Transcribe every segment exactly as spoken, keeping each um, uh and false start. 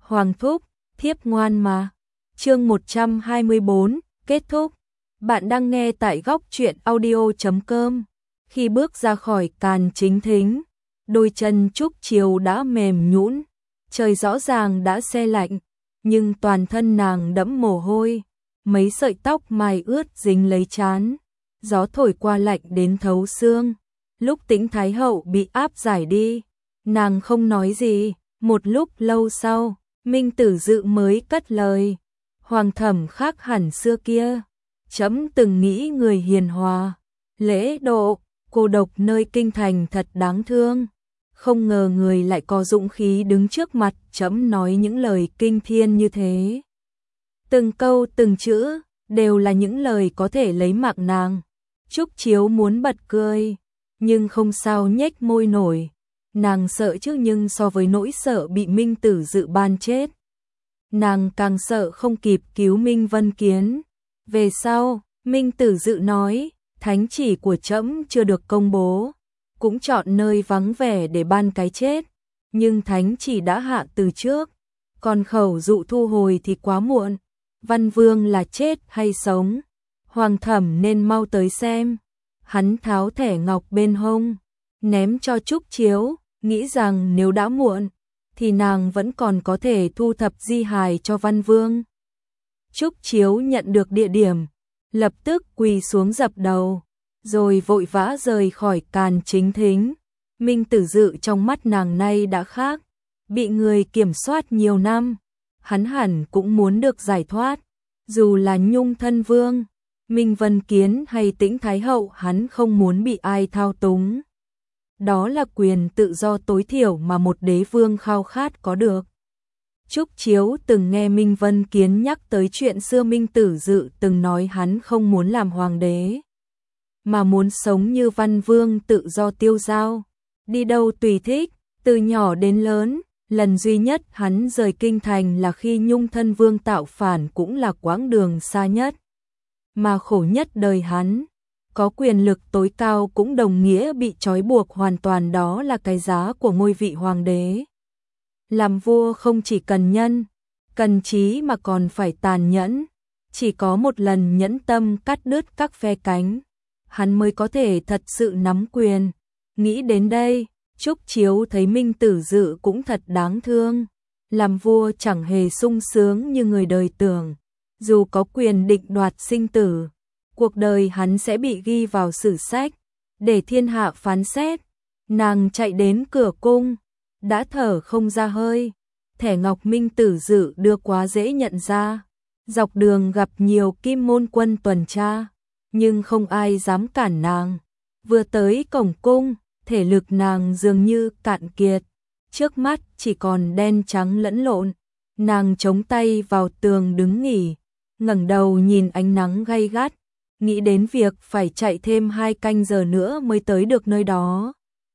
Hoàng thúc, thiếp ngoan mà. Chương một trăm hai mươi bốn, kết thúc. Bạn đang nghe tại góc truyện audio chấm com. Khi bước ra khỏi càn chính thính, đôi chân Trúc Chiếu đã mềm nhũn, trời rõ ràng đã se lạnh, nhưng toàn thân nàng đẫm mồ hôi, mấy sợi tóc mai ướt dính lấy trán, gió thổi qua lạnh đến thấu xương. Lúc Tĩnh Thái Hậu bị áp giải đi, nàng không nói gì, một lúc lâu sau, Minh Tử Dự mới cất lời, Hoàng thẩm khác hẳn xưa kia, trẫm từng nghĩ người hiền hòa, lễ độ, cô độc nơi kinh thành thật đáng thương, không ngờ người lại có dũng khí đứng trước mặt trẫm nói những lời kinh thiên như thế. Từng câu từng chữ đều là những lời có thể lấy mạng nàng. Trúc Chiếu muốn bật cười, nhưng không sao nhếch môi nổi. Nàng sợ chứ, nhưng so với nỗi sợ bị Minh Tử Dự ban chết, nàng càng sợ không kịp cứu Minh Vân Kiến. Về sau, Minh Tử Dự nói, thánh chỉ của trẫm chưa được công bố, cũng chọn nơi vắng vẻ để ban cái chết, nhưng thánh chỉ đã hạ từ trước, còn khẩu dụ thu hồi thì quá muộn. Văn Vương là chết hay sống, Hoàng thẩm nên mau tới xem. Hắn tháo thẻ ngọc bên hông, ném cho Trúc Chiếu, nghĩ rằng nếu đã muộn, thì nàng vẫn còn có thể thu thập di hài cho Văn Vương. Trúc Chiếu nhận được địa điểm, lập tức quỳ xuống dập đầu, rồi vội vã rời khỏi càn chính thính. Minh Tử Dự trong mắt nàng nay đã khác, bị người kiểm soát nhiều năm, hắn hẳn cũng muốn được giải thoát, dù là Nhung Thân Vương, Minh Vân Kiến hay Tĩnh Thái Hậu, hắn không muốn bị ai thao túng. Đó là quyền tự do tối thiểu mà một đế vương khao khát có được. Trúc Chiếu từng nghe Minh Vân Kiến nhắc tới chuyện xưa Minh Tử Dự từng nói hắn không muốn làm hoàng đế, mà muốn sống như Văn Vương tự do tiêu dao, đi đâu tùy thích. Từ nhỏ đến lớn, lần duy nhất hắn rời kinh thành là khi Nhung Thân Vương tạo phản, cũng là quãng đường xa nhất mà khổ nhất đời hắn. Có quyền lực tối cao cũng đồng nghĩa bị trói buộc hoàn toàn, đó là cái giá của ngôi vị hoàng đế. Làm vua không chỉ cần nhân, cần trí mà còn phải tàn nhẫn. Chỉ có một lần nhẫn tâm cắt đứt các phe cánh, hắn mới có thể thật sự nắm quyền. Nghĩ đến đây, Trúc Chiếu thấy Minh Tử Dự cũng thật đáng thương. Làm vua chẳng hề sung sướng như người đời tưởng. Dù có quyền định đoạt sinh tử, cuộc đời hắn sẽ bị ghi vào sử sách, để thiên hạ phán xét. Nàng chạy đến cửa cung, đã thở không ra hơi. Thẻ ngọc Minh Tử Dự đưa quá dễ nhận ra. Dọc đường gặp nhiều kim môn quân tuần tra, nhưng không ai dám cản nàng. Vừa tới cổng cung, thể lực nàng dường như cạn kiệt, trước mắt chỉ còn đen trắng lẫn lộn. Nàng chống tay vào tường đứng nghỉ, ngẩng đầu nhìn ánh nắng gay gắt, nghĩ đến việc phải chạy thêm hai canh giờ nữa mới tới được nơi đó.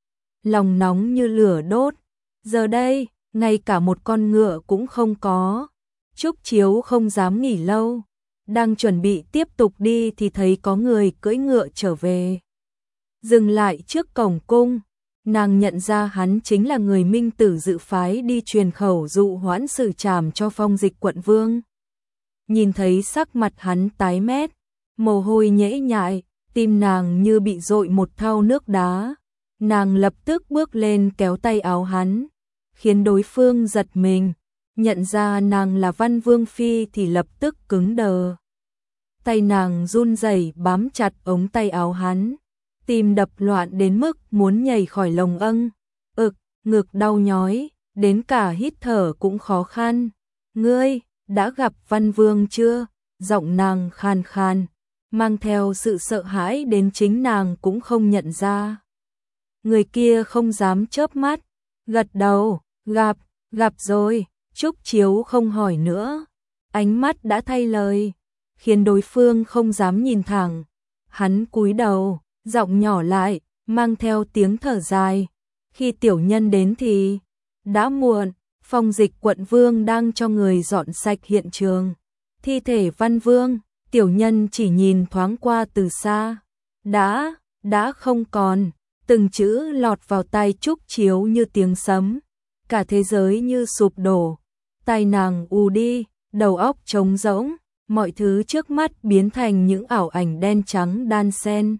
Lòng nóng như lửa đốt, giờ đây, ngay cả một con ngựa cũng không có. Trúc Chiếu không dám nghỉ lâu, đang chuẩn bị tiếp tục đi thì thấy có người cưỡi ngựa trở về. Dừng lại trước cổng cung, nàng nhận ra hắn chính là người Minh Tử Dự phái đi truyền khẩu dụ hoãn xử trảm cho Phong Dịch quận vương. Nhìn thấy sắc mặt hắn tái mét, mồ hôi nhễ nhại, tim nàng như bị dội một thau nước đá. Nàng lập tức bước lên kéo tay áo hắn, khiến đối phương giật mình, nhận ra nàng là Văn Vương phi thì lập tức cứng đờ. Tay nàng run rẩy bám chặt ống tay áo hắn, tim đập loạn đến mức muốn nhảy khỏi lồng âng. Ực, ngực đau nhói, đến cả hít thở cũng khó khăn. Ngươi đã gặp Văn Vương chưa? Giọng nàng khan khan, mang theo sự sợ hãi đến chính nàng cũng không nhận ra. Người kia không dám chớp mắt, gật đầu, gặp, gặp rồi. Trúc Chiếu không hỏi nữa, ánh mắt đã thay lời, khiến đối phương không dám nhìn thẳng. Hắn cúi đầu, giọng nhỏ lại, mang theo tiếng thở dài. Khi tiểu nhân đến thì đã muộn. Phong Dịch quận vương đang cho người dọn sạch hiện trường. Thi thể Văn Vương, tiểu nhân chỉ nhìn thoáng qua từ xa, đã, đã không còn. Từng chữ lọt vào tai Trúc Chiếu như tiếng sấm, cả thế giới như sụp đổ. tai nàng u đi, đầu óc trống rỗng, mọi thứ trước mắt biến thành những ảo ảnh đen trắng đan xen.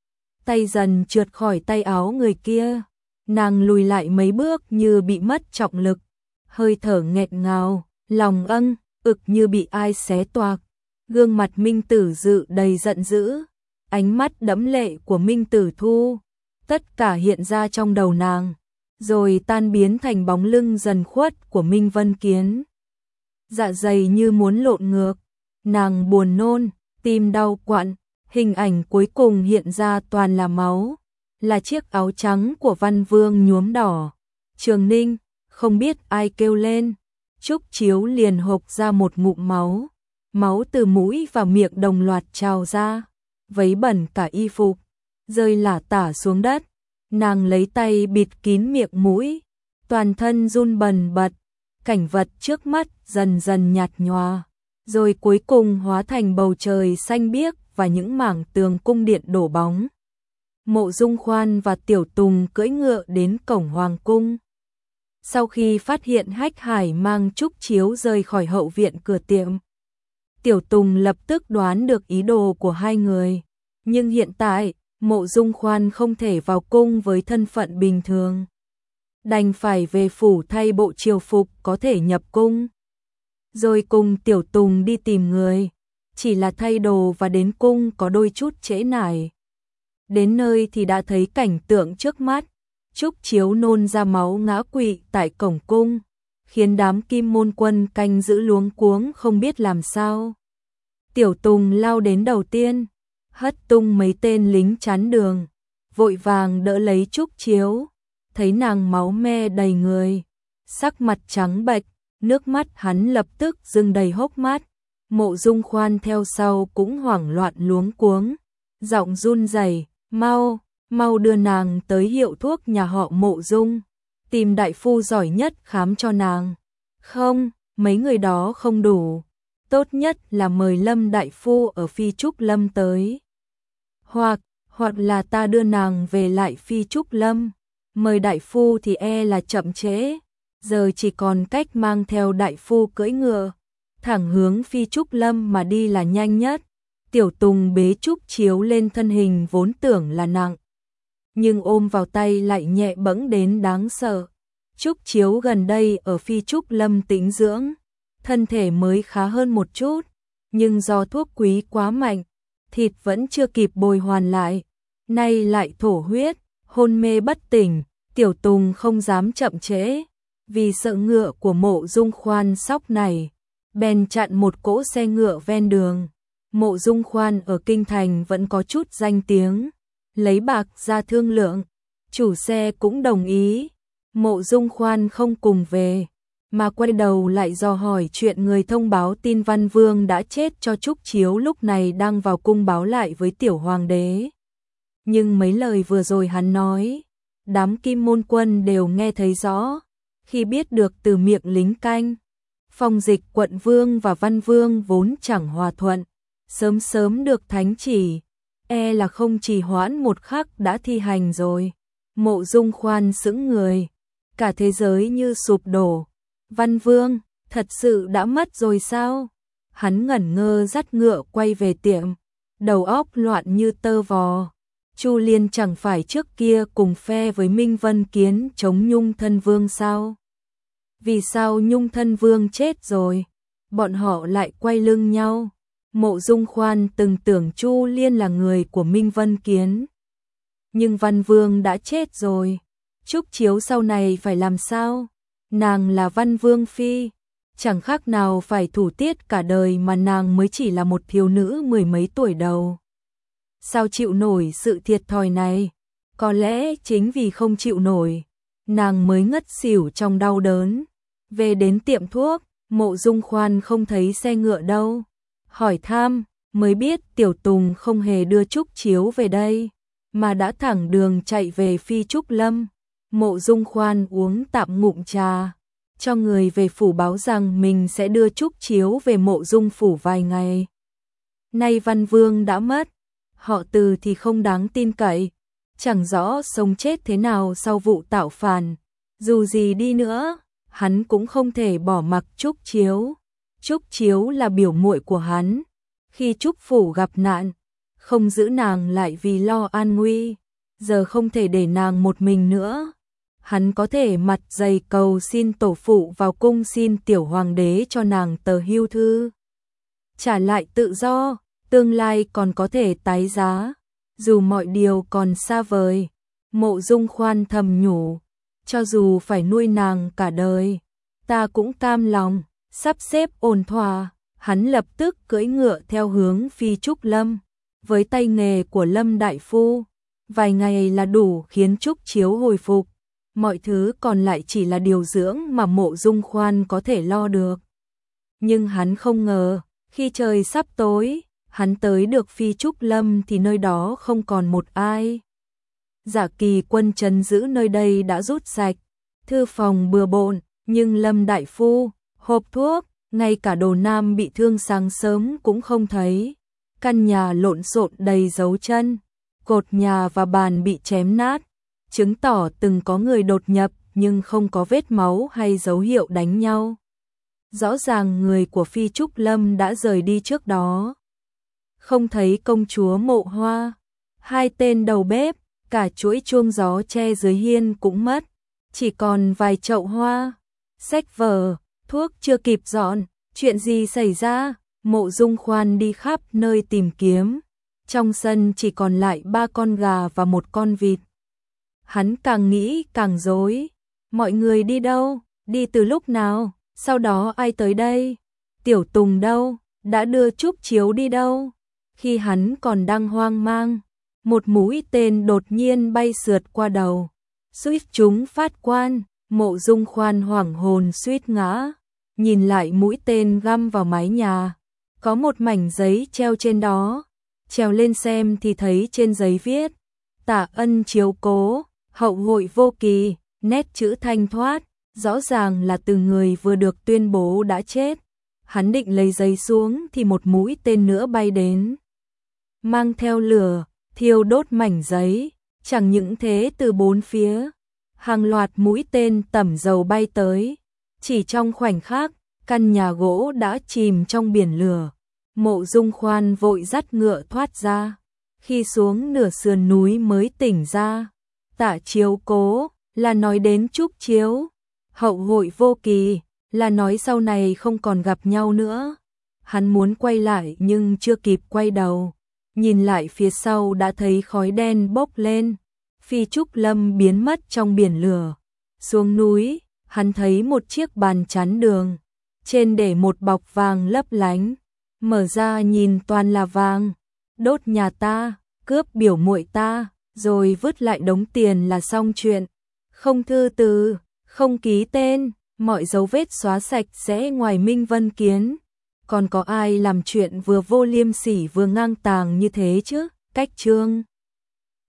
Tay dần trượt khỏi tay áo người kia, nàng lùi lại mấy bước như bị mất trọng lực, hơi thở nghẹt ngào, lòng âng, ực như bị ai xé toạc. Gương mặt Minh Tử Dự đầy giận dữ, ánh mắt đẫm lệ của Minh Tử Thu, tất cả hiện ra trong đầu nàng, rồi tan biến thành bóng lưng dần khuất của Minh Vân Kiến. Dạ dày như muốn lộn ngược, nàng buồn nôn, tim đau quặn, hình ảnh cuối cùng hiện ra toàn là máu, là chiếc áo trắng của Văn Vương nhuốm đỏ. Trường Ninh, không biết ai kêu lên, Trúc Chiếu liền hộc ra một ngụm máu, máu từ mũi và miệng đồng loạt trào ra, vấy bẩn cả y phục, rơi lả tả xuống đất. Nàng lấy tay bịt kín miệng mũi, toàn thân run bần bật, cảnh vật trước mắt dần dần nhạt nhòa, rồi cuối cùng hóa thành bầu trời xanh biếc và những mảng tường cung điện đổ bóng. Mộ Dung Khoan và Tiểu Tùng cưỡi ngựa đến cổng hoàng cung. Sau khi phát hiện Hách Hải mang Trúc Chiếu rời khỏi hậu viện cửa tiệm, Tiểu Tùng lập tức đoán được ý đồ của hai người, nhưng hiện tại Mộ Dung Khoan không thể vào cung với thân phận bình thường, đành phải về phủ thay bộ triều phục có thể nhập cung, rồi cùng Tiểu Tùng đi tìm người. Chỉ là thay đồ và đến cung có đôi chút trễ nải. Đến nơi thì đã thấy cảnh tượng trước mắt, Trúc Chiếu nôn ra máu ngã quỵ tại cổng cung, khiến đám kim môn quân canh giữ luống cuống không biết làm sao. Tiểu Tùng lao đến đầu tiên, hất tung mấy tên lính chắn đường, vội vàng đỡ lấy Trúc Chiếu, thấy nàng máu me đầy người, sắc mặt trắng bệch, nước mắt hắn lập tức dưng đầy hốc mắt. Mộ Dung Khoan theo sau cũng hoảng loạn luống cuống, giọng run rẩy, "Mau, mau đưa nàng tới hiệu thuốc nhà họ Mộ Dung, tìm đại phu giỏi nhất khám cho nàng." "Không, mấy người đó không đủ, tốt nhất là mời Lâm đại phu ở Phi Trúc Lâm tới. Hoặc, hoặc là ta đưa nàng về lại Phi Trúc Lâm, mời đại phu thì e là chậm trễ, giờ chỉ còn cách mang theo đại phu cưỡi ngựa, thẳng hướng Phi Trúc Lâm mà đi là nhanh nhất." Tiểu Tùng bế Trúc Chiếu lên, thân hình vốn tưởng là nặng, nhưng ôm vào tay lại nhẹ bẫng đến đáng sợ. Trúc Chiếu gần đây ở Phi Trúc Lâm tĩnh dưỡng, thân thể mới khá hơn một chút, nhưng do thuốc quý quá mạnh, thịt vẫn chưa kịp bồi hoàn lại, nay lại thổ huyết, hôn mê bất tỉnh. Tiểu Tùng không dám chậm trễ, vì sợ ngựa của Mộ Dung Khoan sóc này, bèn chặn một cỗ xe ngựa ven đường. Mộ Dung Khoan ở kinh thành vẫn có chút danh tiếng, lấy bạc ra thương lượng, chủ xe cũng đồng ý. Mộ Dung Khoan không cùng về, mà quay đầu lại dò hỏi chuyện người thông báo tin Văn Vương đã chết cho Trúc Chiếu lúc này đang vào cung báo lại với tiểu hoàng đế. Nhưng mấy lời vừa rồi hắn nói, đám kim môn quân đều nghe thấy rõ, khi biết được từ miệng lính canh, Phong Dịch quận vương và Văn Vương vốn chẳng hòa thuận, sớm sớm được thánh chỉ, e là không trì hoãn một khắc đã thi hành rồi. Mộ Dung Khoan sững người, cả thế giới như sụp đổ. Văn Vương, thật sự đã mất rồi sao? Hắn ngẩn ngơ dắt ngựa quay về tiệm, đầu óc loạn như tơ vò. Chu Liên chẳng phải trước kia cùng phe với Minh Vân Kiến chống Nhung Thân Vương sao? Vì sao Nhung Thân Vương chết rồi, bọn họ lại quay lưng nhau? Mộ Dung Khoan từng tưởng Chu Liên là người của Minh Vân Kiến, nhưng Văn Vương đã chết rồi, Trúc Chiếu sau này phải làm sao? Nàng là Văn Vương phi, chẳng khác nào phải thủ tiết cả đời mà nàng mới chỉ là một thiếu nữ mười mấy tuổi đầu. Sao chịu nổi sự thiệt thòi này? Có lẽ chính vì không chịu nổi, nàng mới ngất xỉu trong đau đớn. Về đến tiệm thuốc, Mộ Dung Khoan không thấy xe ngựa đâu. Hỏi thăm, mới biết Tiểu Tùng không hề đưa Trúc Chiếu về đây, mà đã thẳng đường chạy về Phi Trúc Lâm. Mộ Dung Khoan uống tạm ngụm trà, cho người về phủ báo rằng mình sẽ đưa Trúc Chiếu về Mộ Dung phủ vài ngày. Nay Văn Vương đã mất, họ Từ thì không đáng tin cậy, chẳng rõ sống chết thế nào sau vụ tạo phản. Dù gì đi nữa, hắn cũng không thể bỏ mặc Trúc Chiếu. Trúc Chiếu là biểu muội của hắn, khi Trúc phủ gặp nạn, không giữ nàng lại vì lo an nguy, giờ không thể để nàng một mình nữa. Hắn có thể mặt dày cầu xin tổ phụ vào cung xin tiểu hoàng đế cho nàng tờ hưu thư, trả lại tự do, tương lai còn có thể tái giá, dù mọi điều còn xa vời. Mộ Dung Khoan thầm nhủ, cho dù phải nuôi nàng cả đời, ta cũng cam lòng. Sắp xếp ổn thỏa, hắn lập tức cưỡi ngựa theo hướng Phi Trúc Lâm. Với tay nghề của Lâm đại phu, vài ngày là đủ khiến Trúc Chiếu hồi phục. Mọi thứ còn lại chỉ là điều dưỡng mà Mộ Dung Khoan có thể lo được. Nhưng hắn không ngờ, khi trời sắp tối, hắn tới được Phi Trúc Lâm thì nơi đó không còn một ai. Giả Kỳ quân trấn giữ nơi đây đã rút sạch, thư phòng bừa bộn, nhưng Lâm đại phu, hộp thuốc, ngay cả Đồ Nam bị thương sáng sớm cũng không thấy. Căn nhà lộn xộn đầy dấu chân, cột nhà và bàn bị chém nát, chứng tỏ từng có người đột nhập nhưng không có vết máu hay dấu hiệu đánh nhau. Rõ ràng người của Phi Trúc Lâm đã rời đi trước đó. Không thấy công chúa Mộ Hoa, hai tên đầu bếp, cả chuỗi chuông gió tre dưới hiên cũng mất, chỉ còn vài chậu hoa, sách vở, thuốc chưa kịp dọn. Chuyện gì xảy ra? Mộ Dung Khoan đi khắp nơi tìm kiếm. Trong sân chỉ còn lại ba con gà và một con vịt. Hắn càng nghĩ càng rối. Mọi người đi đâu? Đi từ lúc nào? Sau đó ai tới đây? Tiểu Tùng đâu? Đã đưa Trúc Chiếu đi đâu? Khi hắn còn đang hoang mang, một mũi tên đột nhiên bay sượt qua đầu, suýt trúng phát quan. Mộ Dung Khoan hoảng hồn suýt ngã. Nhìn lại mũi tên găm vào mái nhà, có một mảnh giấy treo trên đó. Trèo lên xem thì thấy trên giấy viết: tạ ân chiếu cố, hậu hội vô kỳ. Nét chữ thanh thoát, rõ ràng là từ người vừa được tuyên bố đã chết. Hắn định lấy giấy xuống thì một mũi tên nữa bay đến, mang theo lửa, thiêu đốt mảnh giấy. Chẳng những thế, từ bốn phía, hàng loạt mũi tên tẩm dầu bay tới. Chỉ trong khoảnh khắc, căn nhà gỗ đã chìm trong biển lửa. Mộ Dung Khoan vội dắt ngựa thoát ra. Khi xuống nửa sườn núi mới tỉnh ra. Tạ chiếu cố là nói đến Trúc Chiếu, hậu hội vô kỳ là nói sau này không còn gặp nhau nữa. Hắn muốn quay lại nhưng chưa kịp quay đầu, nhìn lại phía sau đã thấy khói đen bốc lên. Phi Trúc Lâm biến mất trong biển lửa. Xuống núi, hắn thấy một chiếc bàn chắn đường, trên để một bọc vàng lấp lánh, mở ra nhìn toàn là vàng. Đốt nhà ta, cướp biểu muội ta, rồi vứt lại đống tiền là xong chuyện. Không thư từ, không ký tên, mọi dấu vết xóa sạch sẽ ngoài Minh Vân Kiến. Còn có ai làm chuyện vừa vô liêm sỉ vừa ngang tàng như thế chứ? Cách chương